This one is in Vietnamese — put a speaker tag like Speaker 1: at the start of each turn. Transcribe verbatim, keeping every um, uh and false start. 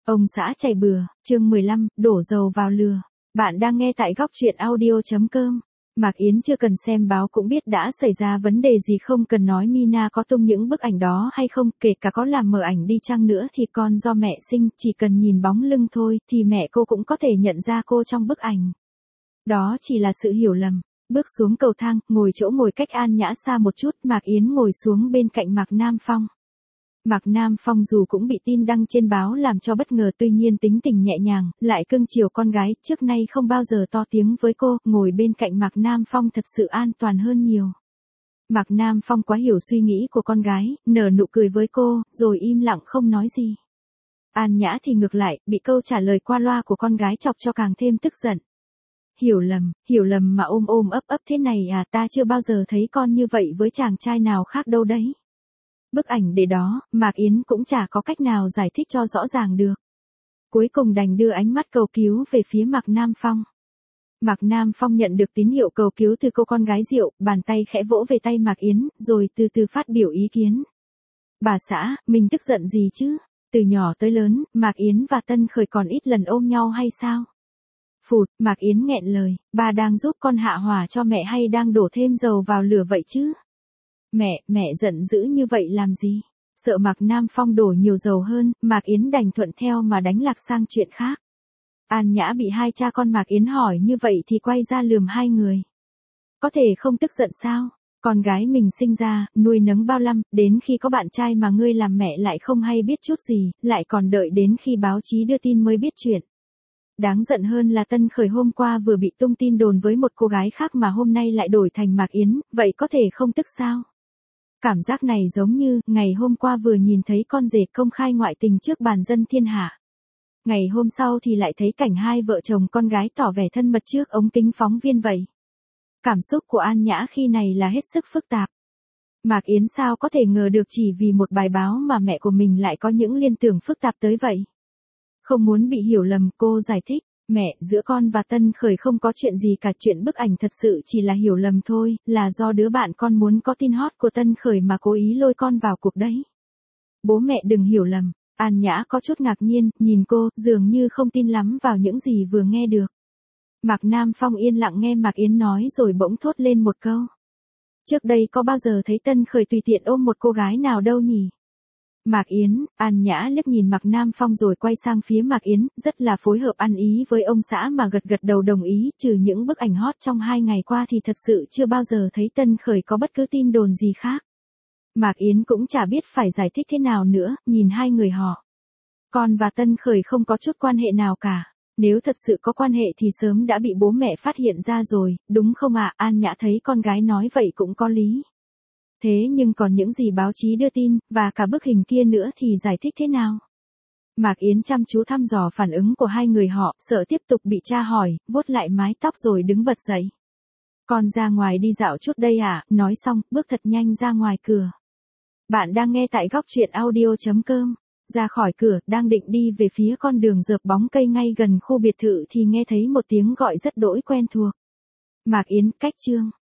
Speaker 1: Ông xã chảy bừa, chương mười lăm, đổ dầu vào lừa. Bạn đang nghe tại góc truyện audio chấm com. Mạc Yến chưa cần xem báo cũng biết đã xảy ra vấn đề gì, không cần nói Mina có tung những bức ảnh đó hay không, kể cả có làm mờ ảnh đi chăng nữa thì con do mẹ sinh, chỉ cần nhìn bóng lưng thôi thì mẹ cô cũng có thể nhận ra cô trong bức ảnh. Đó chỉ là sự hiểu lầm. Bước xuống cầu thang, ngồi chỗ ngồi cách An Nhã xa một chút, Mạc Yến ngồi xuống bên cạnh Mạc Nam Phong. Mạc Nam Phong dù cũng bị tin đăng trên báo làm cho bất ngờ, tuy nhiên tính tình nhẹ nhàng, lại cưng chiều con gái, trước nay không bao giờ to tiếng với cô, ngồi bên cạnh Mạc Nam Phong thật sự an toàn hơn nhiều. Mạc Nam Phong quá hiểu suy nghĩ của con gái, nở nụ cười với cô, rồi im lặng không nói gì. An Nhã thì ngược lại, bị câu trả lời qua loa của con gái chọc cho càng thêm tức giận. Hiểu lầm, hiểu lầm mà ôm ôm ấp ấp thế này à, ta chưa bao giờ thấy con như vậy với chàng trai nào khác đâu đấy. Bức ảnh để đó, Mạc Yến cũng chả có cách nào giải thích cho rõ ràng được. Cuối cùng đành đưa ánh mắt cầu cứu về phía Mạc Nam Phong. Mạc Nam Phong nhận được tín hiệu cầu cứu từ cô con gái Diệu, bàn tay khẽ vỗ về tay Mạc Yến, rồi từ từ phát biểu ý kiến. Bà xã, mình tức giận gì chứ? Từ nhỏ tới lớn, Mạc Yến và Tân Khởi còn ít lần ôm nhau hay sao? Phụt, Mạc Yến nghẹn lời, bà đang giúp con hạ hỏa cho mẹ hay đang đổ thêm dầu vào lửa vậy chứ? Mẹ, mẹ giận dữ như vậy làm gì? Sợ Mạc Nam Phong đổ nhiều dầu hơn, Mạc Yến đành thuận theo mà đánh lạc sang chuyện khác. An Nhã bị hai cha con Mạc Yến hỏi như vậy thì quay ra lườm hai người. Có thể không tức giận sao? Con gái mình sinh ra, nuôi nấng bao năm, đến khi có bạn trai mà ngươi làm mẹ lại không hay biết chút gì, lại còn đợi đến khi báo chí đưa tin mới biết chuyện. Đáng giận hơn là Tân Khởi hôm qua vừa bị tung tin đồn với một cô gái khác mà hôm nay lại đổi thành Mạc Yến, vậy có thể không tức sao? Cảm giác này giống như, ngày hôm qua vừa nhìn thấy con rể công khai ngoại tình trước bàn dân thiên hạ. Ngày hôm sau thì lại thấy cảnh hai vợ chồng con gái tỏ vẻ thân mật trước ống kính phóng viên vậy. Cảm xúc của An Nhã khi này là hết sức phức tạp. Mạc Yến sao có thể ngờ được chỉ vì một bài báo mà mẹ của mình lại có những liên tưởng phức tạp tới vậy. Không muốn bị hiểu lầm, cô giải thích. Mẹ, giữa con và Tân Khởi không có chuyện gì cả, chuyện bức ảnh thật sự chỉ là hiểu lầm thôi, là do đứa bạn con muốn có tin hot của Tân Khởi mà cố ý lôi con vào cuộc đấy. Bố mẹ đừng hiểu lầm. An Nhã có chút ngạc nhiên, nhìn cô, dường như không tin lắm vào những gì vừa nghe được. Mạc Nam Phong yên lặng nghe Mạc Yến nói rồi bỗng thốt lên một câu. Trước đây có bao giờ thấy Tân Khởi tùy tiện ôm một cô gái nào đâu nhỉ? Mạc Yến, An Nhã liếc nhìn Mạc Nam Phong rồi quay sang phía Mạc Yến, rất là phối hợp ăn ý với ông xã mà gật gật đầu đồng ý, trừ những bức ảnh hot trong hai ngày qua thì thật sự chưa bao giờ thấy Tân Khởi có bất cứ tin đồn gì khác. Mạc Yến cũng chả biết phải giải thích thế nào nữa, nhìn hai người họ. Con và Tân Khởi không có chút quan hệ nào cả. Nếu thật sự có quan hệ thì sớm đã bị bố mẹ phát hiện ra rồi, đúng không ạ? An Nhã thấy con gái nói vậy cũng có lý. Thế nhưng còn những gì báo chí đưa tin, và cả bức hình kia nữa thì giải thích thế nào? Mạc Yến chăm chú thăm dò phản ứng của hai người họ, sợ tiếp tục bị tra hỏi, vuốt lại mái tóc rồi đứng bật dậy. Con ra ngoài đi dạo chút đây à? Nói xong, bước thật nhanh ra ngoài cửa. Bạn đang nghe tại góc truyện audio chấm com. Ra khỏi cửa, đang định đi về phía con đường rợp bóng cây ngay gần khu biệt thự thì nghe thấy một tiếng gọi rất đỗi quen thuộc. Mạc Yến, cách chương.